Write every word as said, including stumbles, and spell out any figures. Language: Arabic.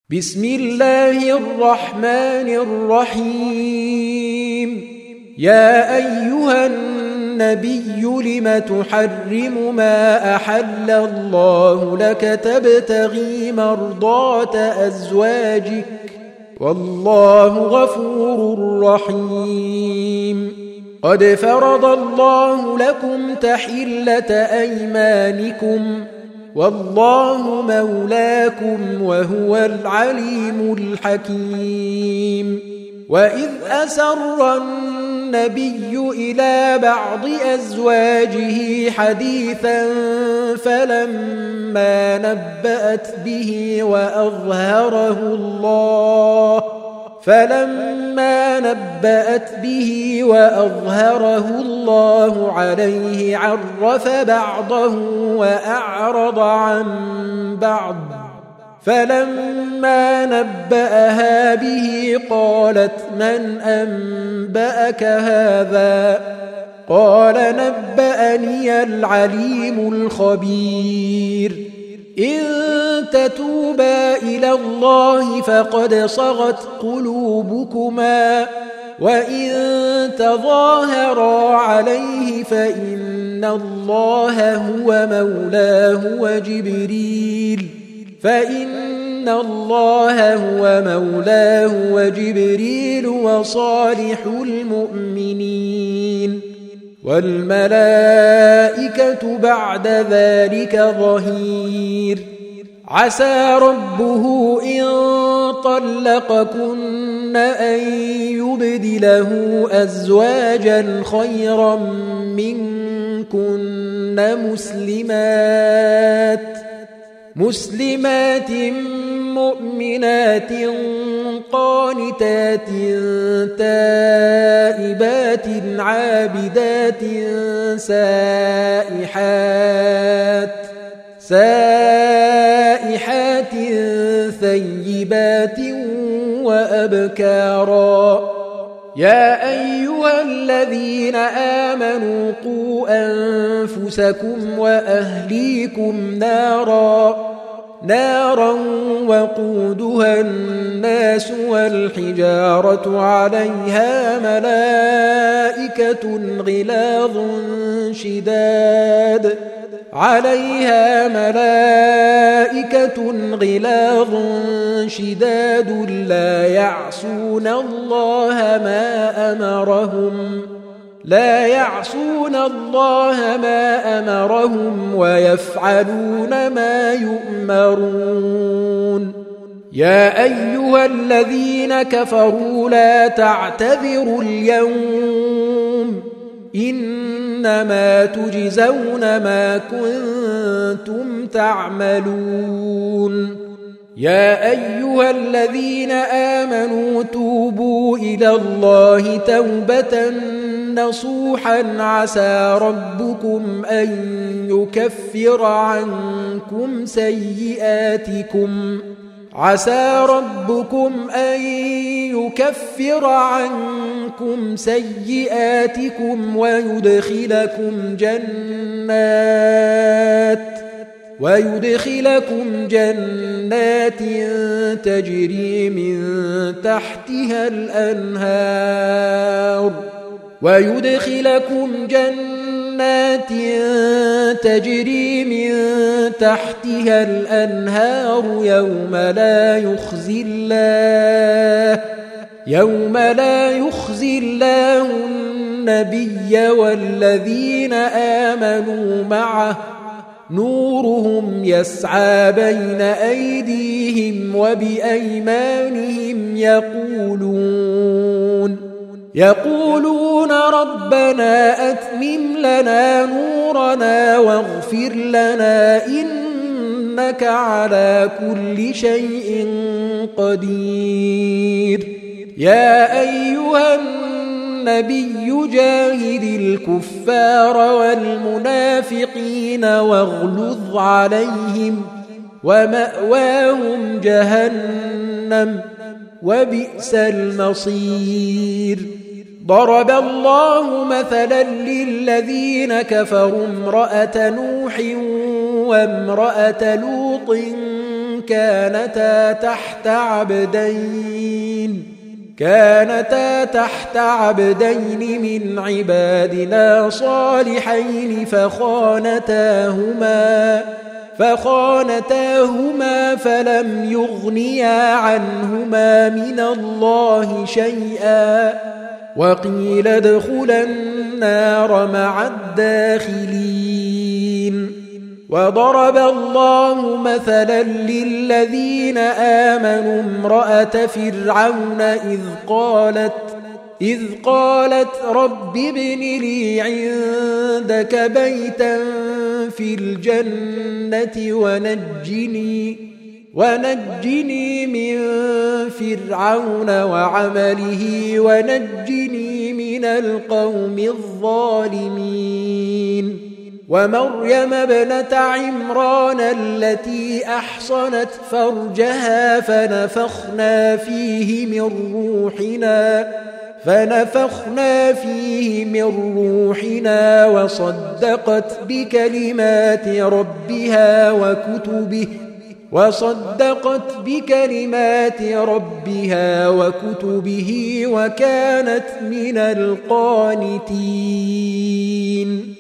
بسم الله الرحمن الرحيم. يا أيها النبي لم تحرم ما أحل الله لك تبتغي مرضات أزواجك والله غفور رحيم. قد فرض الله لكم تحلة أيمانكم والله مولاكم وهو العليم الحكيم. وإذ أسر النبي إلى بعض أزواجه حديثا فلما نبأت به وأظهره الله فلما نبأت به وأظهره الله عليه عرف بعضه وأعرض عن بعض. فلما نبأها به قالت من أنبأك هذا؟ قال نبأني العليم الخبير. إن تتوبا إلى الله فقد صغت قلوبكما وإن تظاهرا عليه فإن الله هو مولاه وجبريل فإن الله هو مولاه وجبريل وصالح المؤمنين والملائكة بعد ذلك ظهير. عسى ربه إن طلقكن أن يبدله أزواجا خيرا منكن مسلمات مسلمات مؤمنات قانتات تائبات عابدات سائحات سائحات ثيبات وأبكارا. يا أيها الذين آمنوا قوا أنفسكم وأهليكم نارا نارا وقودها الناس والحجارة عليها ملائكة غلاظ شداد عليها ملائكة غلاظ شداد لا يعصون الله ما أمرهم لا يعصون الله ما أمرهم ويفعلون ما يؤمرون. يا أيها الذين كفروا لا تعتذروا اليوم إنما تجزون ما كنتم تعملون. يا أيها الذين آمنوا توبوا إلى الله توبة نصوحا عسى ربكم أن يكفر عنكم سيئاتكم عسى ربكم أن يكفر عنكم سيئاتكم ويدخلكم جنات ويدخلكم جنات تجري من تحتها الأنهار ويدخلكم جنات تجري من تحتها الأنهار يوم لا يخزي الله يوم لا يخزي الله النبي والذين آمنوا معه نورهم يسعى بين أيديهم وبأيمانهم يقولون يقولون ربنا أتمم لنا نورنا واغفر لنا إنك على كل شيء قدير. يا أيها النبي جاهد الكفار والمنافقين واغلظ عليهم ومأواهم جهنم وبئس المصير. ضرب الله مثلا للذين كفروا امرأة نوح وامرأة لوط كانتا تحت عبدين كانتا تحت عبدين من عبادنا صالحين فخانتاهما فخانتاهما فلم يغنيا عنهما من الله شيئا وقيل ادخلا النار مع الداخلين. وضرب الله مثلا للذين آمنوا امرأة فرعون إذ قالت إذ قالت رب ابن لي عندك بيتا في الجنة ونجني ونجني من فرعون وعمله ونجني من القوم الظالمين. ومريم ابنة عمران التي أحصنت فرجها فنفخنا فيه من روحنا فنفخنا فيه من روحنا وصدقت بكلمات ربها وكتبه وصدقت بكلمات ربها وكتبه وكانت من القانتين.